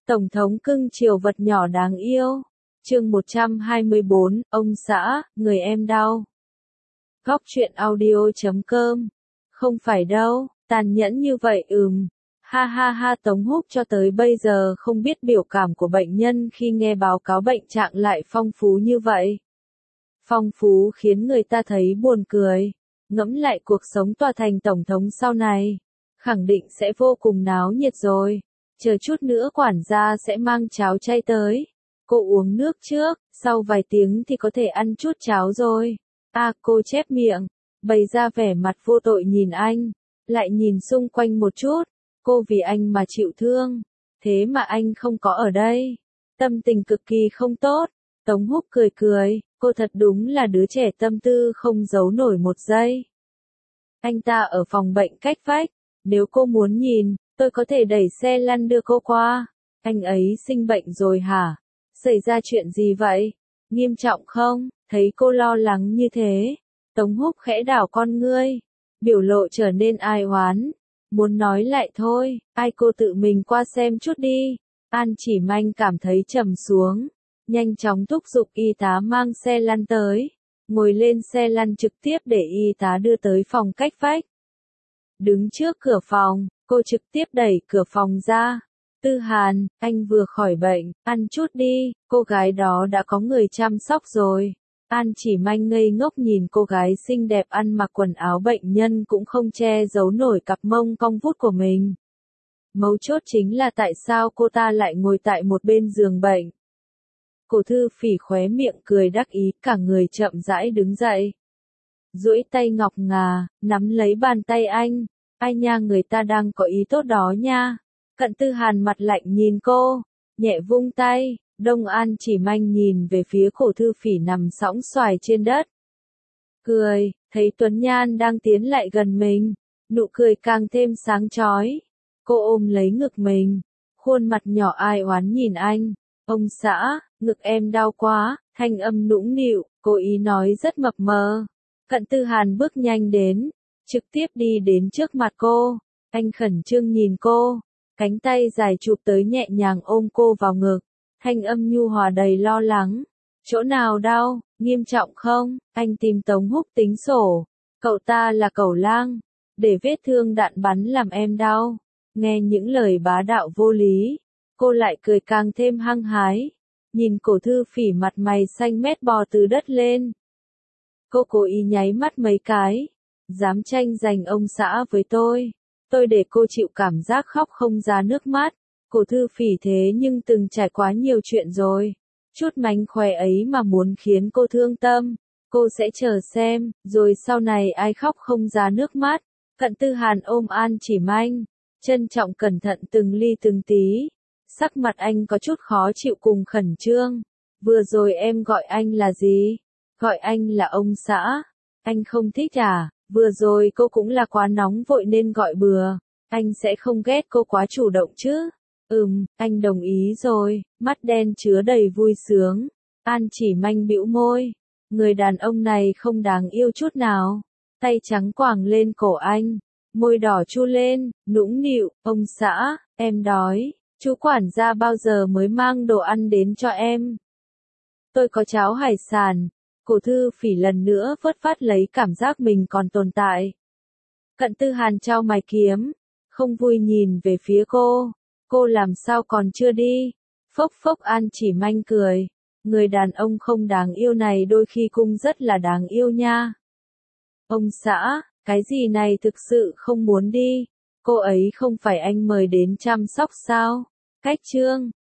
Tổng thống cưng chiều vật nhỏ đáng yêu. Chương 124, ông xã, người em đau. Góc truyện audio.com. Không phải đâu, tàn nhẫn như vậy Ha ha ha, Tống Húc cho tới bây giờ không biết biểu cảm của bệnh nhân khi nghe báo cáo bệnh trạng lại phong phú như vậy. Phong phú khiến người ta thấy buồn cười. Ngẫm lại cuộc sống tòa thành tổng thống sau này, khẳng định sẽ vô cùng náo nhiệt rồi. Chờ chút nữa quản gia sẽ mang cháo chay tới. Cô uống nước trước, sau vài tiếng thì có thể ăn chút cháo rồi. Cô chép miệng, bày ra vẻ mặt vô tội nhìn anh, lại nhìn xung quanh một chút. Cô vì anh mà chịu thương, thế mà anh không có ở đây. Tâm tình cực kỳ không tốt. Tống Húc cười cười, cô thật đúng là đứa trẻ tâm tư không giấu nổi một giây. Anh ta ở phòng bệnh cách vách, nếu cô muốn nhìn, tôi có thể đẩy xe lăn đưa cô qua. Anh ấy sinh bệnh rồi hả? Xảy ra chuyện gì vậy? Nghiêm trọng không? Thấy cô lo lắng như thế, Tống Húc khẽ đảo con ngươi, biểu lộ trở nên ai oán. Muốn nói lại thôi, cô tự mình qua xem chút đi. An Chỉ Manh cảm thấy trầm xuống, nhanh chóng thúc giục y tá mang xe lăn tới, ngồi lên xe lăn trực tiếp để y tá đưa tới phòng cách vách. Đứng trước cửa phòng, cô trực tiếp đẩy cửa phòng ra. Tư Hàn, anh vừa khỏi bệnh, ăn chút đi, cô gái đó đã có người chăm sóc rồi. An Chỉ Manh ngây ngốc nhìn cô gái xinh đẹp ăn mặc quần áo bệnh nhân cũng không che giấu nổi cặp mông cong vút của mình. Mấu chốt chính là tại sao cô ta lại ngồi tại một bên giường bệnh. Cổ Thư Phỉ khóe miệng cười đắc ý, cả người chậm rãi đứng dậy. Duỗi tay ngọc ngà, nắm lấy bàn tay anh. Ai nha, người ta đang có ý tốt đó nha. Cận Tư Hàn mặt lạnh nhìn cô, nhẹ vung tay. Đông An Chỉ Manh nhìn về phía Cổ Thư Phỉ nằm sõng xoài trên đất. Cười, thấy Tuấn Nhan đang tiến lại gần mình, nụ cười càng thêm sáng chói. Cô ôm lấy ngực mình, khuôn mặt nhỏ ai oán nhìn anh. Ông xã, ngực em đau quá, thanh âm nũng nịu, cố ý nói rất mập mờ. Cận Tư Hàn bước nhanh đến, trực tiếp đi đến trước mặt cô. Anh khẩn trương nhìn cô, cánh tay dài chụp tới nhẹ nhàng ôm cô vào ngực. Thanh âm nhu hòa đầy lo lắng. Chỗ nào đau, nghiêm trọng không? Anh tìm Tống Húc tính sổ. Cậu ta là cẩu lang, để vết thương đạn bắn làm em đau. Nghe những lời bá đạo vô lý, cô lại cười càng thêm hăng hái. Nhìn Cổ Thư Phỉ mặt mày xanh mét bò từ đất lên. Cô cố ý nháy mắt mấy cái. Dám tranh giành ông xã với tôi để cô chịu cảm giác khóc không ra nước mắt. Cổ Thư Phỉ thế nhưng từng trải quá nhiều chuyện rồi. Chút mánh khóe ấy mà muốn khiến cô thương tâm. Cô sẽ chờ xem, rồi sau này ai khóc không ra nước mắt. Cận Tư Hàn ôm An Chỉ Manh, trân trọng cẩn thận từng ly từng tí. Sắc mặt anh có chút khó chịu cùng khẩn trương. Vừa rồi em gọi anh là gì? Gọi anh là ông xã. Anh không thích à? Vừa rồi cô cũng là quá nóng vội nên gọi bừa. Anh sẽ không ghét cô quá chủ động chứ? Anh đồng ý rồi, mắt đen chứa đầy vui sướng. An Chỉ Manh bĩu môi. Người đàn ông này không đáng yêu chút nào. Tay trắng quàng lên cổ anh, môi đỏ chu lên, nũng nịu, ông xã, em đói. Chú quản gia bao giờ mới mang đồ ăn đến cho em? Tôi có cháo hải sản. Cổ Thư Phỉ lần nữa phớt phát lấy cảm giác mình còn tồn tại. Cận Tư Hàn chau mày kiếm, không vui nhìn về phía cô. Cô làm sao còn chưa đi? Phốc phốc. An Chỉ Manh cười. Người đàn ông không đáng yêu này đôi khi cũng rất là đáng yêu nha. Ông xã, cái gì này thực sự không muốn đi. Cô ấy không phải anh mời đến chăm sóc sao? Cách chương.